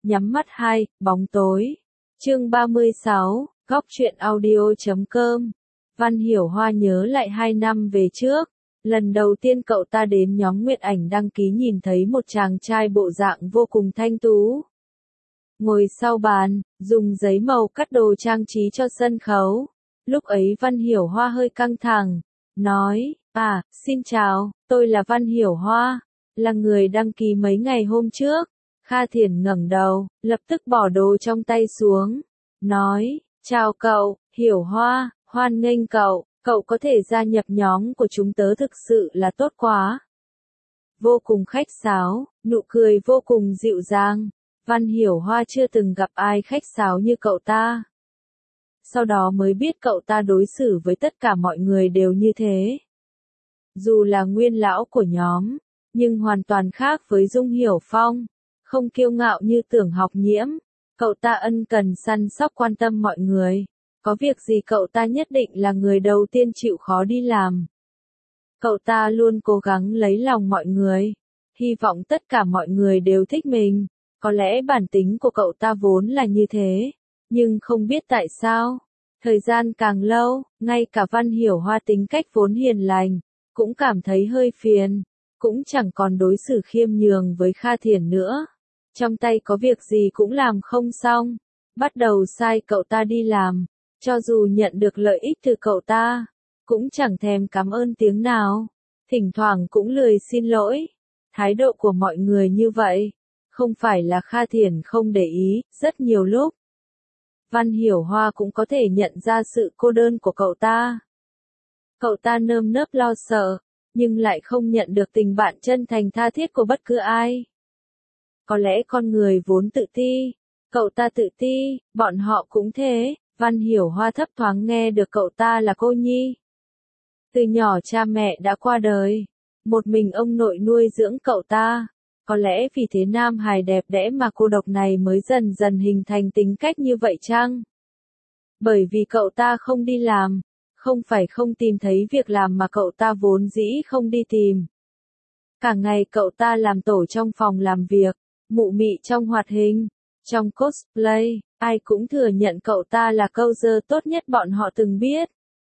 Nhắm mắt 2, bóng tối. Chương 36, góc truyện audio.com. Văn Hiểu Hoa nhớ lại 2 năm về trước, lần đầu tiên cậu ta đến nhóm Nguyệt Ảnh đăng ký nhìn thấy một chàng trai bộ dạng vô cùng thanh tú. Ngồi sau bàn, dùng giấy màu cắt đồ trang trí cho sân khấu. Lúc ấy Văn Hiểu Hoa hơi căng thẳng, nói, xin chào, tôi là Văn Hiểu Hoa, là người đăng ký mấy ngày hôm trước. Kha Thiển ngẩng đầu, lập tức bỏ đồ trong tay xuống, nói, chào cậu, Hiểu Hoa, hoan nghênh cậu có thể gia nhập nhóm của chúng tớ thực sự là tốt quá. Vô cùng khách sáo, nụ cười vô cùng dịu dàng, Văn Hiểu Hoa chưa từng gặp ai khách sáo như cậu ta. Sau đó mới biết cậu ta đối xử với tất cả mọi người đều như thế. Dù là nguyên lão của nhóm, nhưng hoàn toàn khác với Dung Hiểu Phong. Không kiêu ngạo như Tưởng Học Nhiễm, cậu ta ân cần săn sóc quan tâm mọi người. Có việc gì cậu ta nhất định là người đầu tiên chịu khó đi làm. Cậu ta luôn cố gắng lấy lòng mọi người, hy vọng tất cả mọi người đều thích mình. Có lẽ bản tính của cậu ta vốn là như thế, nhưng không biết tại sao. Thời gian càng lâu, ngay cả Văn Hiểu Hoa tính cách vốn hiền lành, cũng cảm thấy hơi phiền, cũng chẳng còn đối xử khiêm nhường với Kha Thiển nữa. Trong tay có việc gì cũng làm không xong, bắt đầu sai cậu ta đi làm, cho dù nhận được lợi ích từ cậu ta, cũng chẳng thèm cảm ơn tiếng nào, thỉnh thoảng cũng lười xin lỗi. Thái độ của mọi người như vậy, không phải là Kha Thiển không để ý, rất nhiều lúc. Văn Hiểu Hoa cũng có thể nhận ra sự cô đơn của cậu ta. Cậu ta nơm nớp lo sợ, nhưng lại không nhận được tình bạn chân thành tha thiết của bất cứ ai. Có lẽ con người vốn tự ti, cậu ta tự ti, bọn họ cũng thế. Văn Hiểu Hoa thấp thoáng nghe được cậu ta là cô nhi. Từ nhỏ cha mẹ đã qua đời, một mình ông nội nuôi dưỡng cậu ta. Có lẽ vì thế nam hài đẹp đẽ mà cô độc này mới dần dần hình thành tính cách như vậy chăng? Bởi vì cậu ta không đi làm, không phải không tìm thấy việc làm mà cậu ta vốn dĩ không đi tìm. Cả ngày cậu ta làm tổ trong phòng làm việc, mụ mị trong hoạt hình, trong cosplay, ai cũng thừa nhận cậu ta là coser tốt nhất bọn họ từng biết.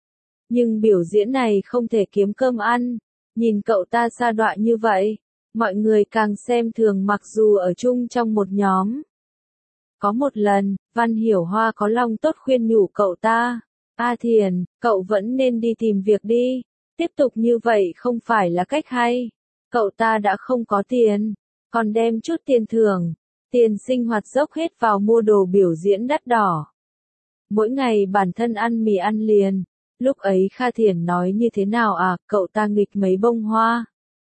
Nhưng biểu diễn này không thể kiếm cơm ăn, nhìn cậu ta sa đọa như vậy, mọi người càng xem thường mặc dù ở chung trong một nhóm. Có một lần, Văn Hiểu Hoa có lòng tốt khuyên nhủ cậu ta, Thiển, cậu vẫn nên đi tìm việc đi, tiếp tục như vậy không phải là cách hay. Cậu ta đã không có tiền, còn đem chút tiền thưởng, tiền sinh hoạt dốc hết vào mua đồ biểu diễn đắt đỏ. Mỗi ngày bản thân ăn mì ăn liền, lúc ấy Kha Thiển nói như thế nào cậu ta nghịch mấy bông hoa.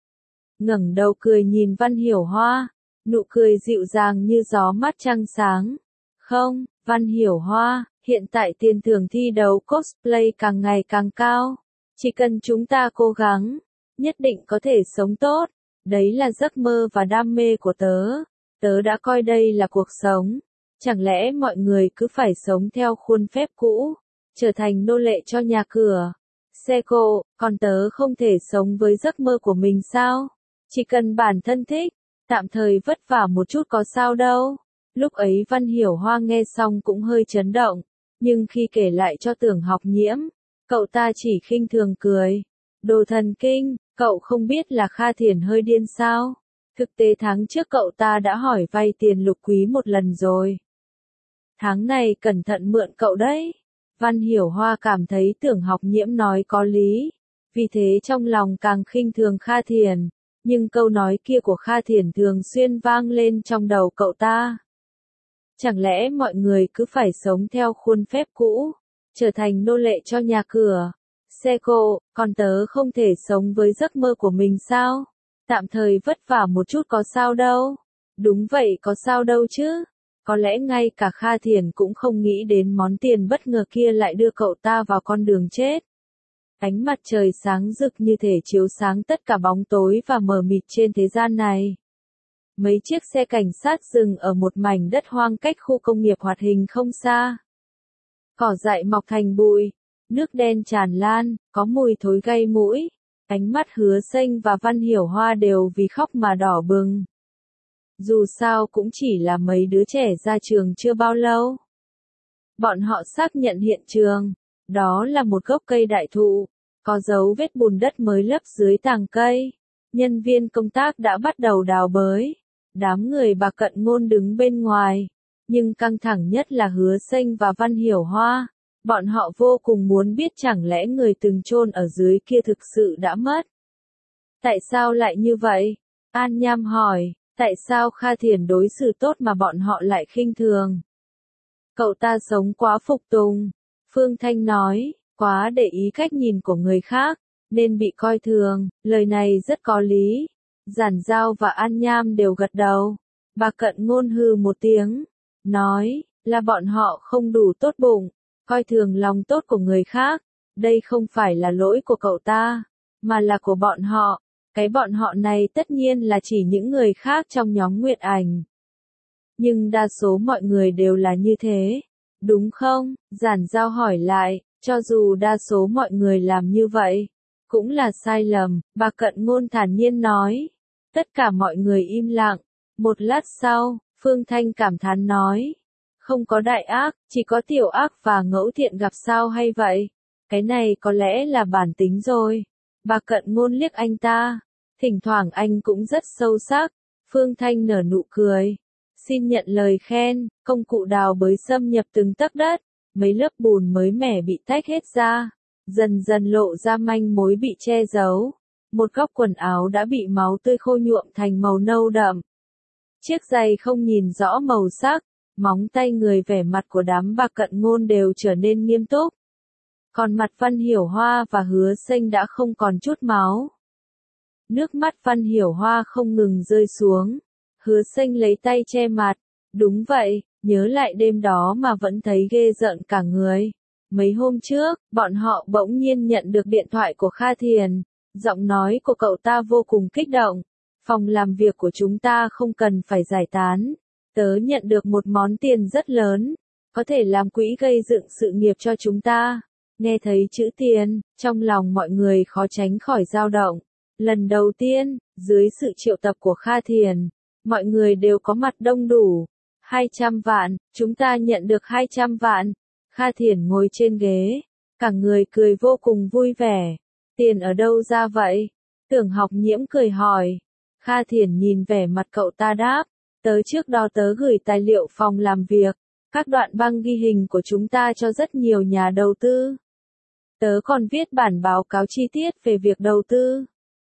Ngẩng đầu cười nhìn Văn Hiểu Hoa, nụ cười dịu dàng như gió mát trăng sáng. Không, Văn Hiểu Hoa, hiện tại tiền thưởng thi đấu cosplay càng ngày càng cao. Chỉ cần chúng ta cố gắng, nhất định có thể sống tốt. Đấy là giấc mơ và đam mê của tớ. Tớ đã coi đây là cuộc sống. Chẳng lẽ mọi người cứ phải sống theo khuôn phép cũ, trở thành nô lệ cho nhà cửa, xe cộ, còn tớ không thể sống với giấc mơ của mình sao? Chỉ cần bản thân thích, tạm thời vất vả một chút có sao đâu. Lúc ấy Văn Hiểu Hoa nghe xong cũng hơi chấn động, nhưng khi kể lại cho Tưởng Học Nhiễm, cậu ta chỉ khinh thường cười. Đồ thần kinh, cậu không biết là Kha Thiển hơi điên sao? Thực tế tháng trước cậu ta đã hỏi vay tiền Lục Quý một lần rồi. Tháng này cẩn thận mượn cậu đấy. Văn Hiểu Hoa cảm thấy Tưởng Học Nhiễm nói có lý, vì thế trong lòng càng khinh thường Kha Thiển, nhưng câu nói kia của Kha Thiển thường xuyên vang lên trong đầu cậu ta. Chẳng lẽ mọi người cứ phải sống theo khuôn phép cũ, trở thành nô lệ cho nhà cửa, xe cộ, còn tớ không thể sống với giấc mơ của mình sao? Tạm thời vất vả một chút có sao đâu. Đúng vậy có sao đâu chứ. Có lẽ ngay cả Kha Thiển cũng không nghĩ đến món tiền bất ngờ kia lại đưa cậu ta vào con đường chết. Ánh mặt trời sáng rực như thể chiếu sáng tất cả bóng tối và mờ mịt trên thế gian này. Mấy chiếc xe cảnh sát dừng ở một mảnh đất hoang cách khu công nghiệp hoạt hình không xa. Cỏ dại mọc thành bụi, nước đen tràn lan, có mùi thối gây mũi. Ánh mắt Hứa Xanh và Văn Hiểu Hoa đều vì khóc mà đỏ bừng. Dù sao cũng chỉ là mấy đứa trẻ ra trường chưa bao lâu. Bọn họ xác nhận hiện trường, đó là một gốc cây đại thụ, có dấu vết bùn đất mới lấp dưới tàng cây. Nhân viên công tác đã bắt đầu đào bới. Đám người Bà Cận Ngôn đứng bên ngoài, nhưng căng thẳng nhất là Hứa Xanh và Văn Hiểu Hoa. Bọn họ vô cùng muốn biết chẳng lẽ người từng chôn ở dưới kia thực sự đã mất. Tại sao lại như vậy? An Nham hỏi, tại sao Kha Thiền đối xử tốt mà bọn họ lại khinh thường? Cậu ta sống quá phục tùng. Phương Thanh nói, quá để ý cách nhìn của người khác, nên bị coi thường. Lời này rất có lý. Giản Giao và An Nham đều gật đầu. Bà Cận Ngôn hừ một tiếng, nói, là bọn họ không đủ tốt bụng, coi thường lòng tốt của người khác. Đây không phải là lỗi của cậu ta, mà là của bọn họ. Cái bọn họ này tất nhiên là chỉ những người khác trong nhóm Nguyệt Ảnh. Nhưng đa số mọi người đều là như thế, đúng không? Giản Giao hỏi lại, cho dù đa số mọi người làm như vậy, cũng là sai lầm. Bà Cận Ngôn thản nhiên nói. Tất cả mọi người im lặng. Một lát sau, Phương Thanh cảm thán nói. Không có đại ác, chỉ có tiểu ác và ngẫu thiện gặp sao hay vậy? Cái này có lẽ là bản tính rồi. Bà Cận Ngôn liếc anh ta. Thỉnh thoảng anh cũng rất sâu sắc. Phương Thanh nở nụ cười. Xin nhận lời khen, công cụ đào bới xâm nhập từng tấc đất. Mấy lớp bùn mới mẻ bị tách hết ra. Dần dần lộ ra manh mối bị che giấu. Một góc quần áo đã bị máu tươi khô nhuộm thành màu nâu đậm. Chiếc giày không nhìn rõ màu sắc, móng tay người, vẻ mặt của đám Bà Cận Ngôn đều trở nên nghiêm túc. Còn mặt Văn Hiểu Hoa và Hứa Xanh đã không còn chút máu. Nước mắt Văn Hiểu Hoa không ngừng rơi xuống. Hứa Xanh lấy tay che mặt. Đúng vậy, nhớ lại đêm đó mà vẫn thấy ghê rợn cả người. Mấy hôm trước, bọn họ bỗng nhiên nhận được điện thoại của Kha Thiền. Giọng nói của cậu ta vô cùng kích động. Phòng làm việc của chúng ta không cần phải giải tán. Tớ nhận được một món tiền rất lớn. Có thể làm quỹ gây dựng sự nghiệp cho chúng ta. Nghe thấy chữ tiền, trong lòng mọi người khó tránh khỏi dao động. Lần đầu tiên, dưới sự triệu tập của Kha Thiền, mọi người đều có mặt đông đủ. 200 vạn, chúng ta nhận được 200 vạn. Kha Thiền ngồi trên ghế, cả người cười vô cùng vui vẻ. Tiền ở đâu ra vậy? Tưởng Học Nhiễm cười hỏi. Kha Thiền nhìn vẻ mặt cậu ta đáp. Tớ trước đó tớ gửi tài liệu phòng làm việc, các đoạn băng ghi hình của chúng ta cho rất nhiều nhà đầu tư. Tớ còn viết bản báo cáo chi tiết về việc đầu tư.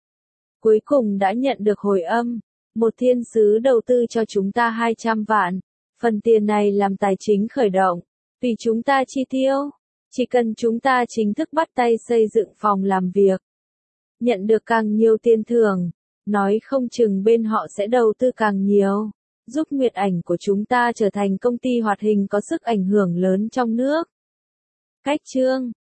Cuối cùng đã nhận được hồi âm. Một thiên sứ đầu tư cho chúng ta 200 vạn. Phần tiền này làm tài chính khởi động. Tùy chúng ta chi tiêu. Chỉ cần chúng ta chính thức bắt tay xây dựng phòng làm việc. Nhận được càng nhiều tiền thưởng. Nói không chừng bên họ sẽ đầu tư càng nhiều. Giúp Nguyệt Ảnh của chúng ta trở thành công ty hoạt hình có sức ảnh hưởng lớn trong nước. Cách chương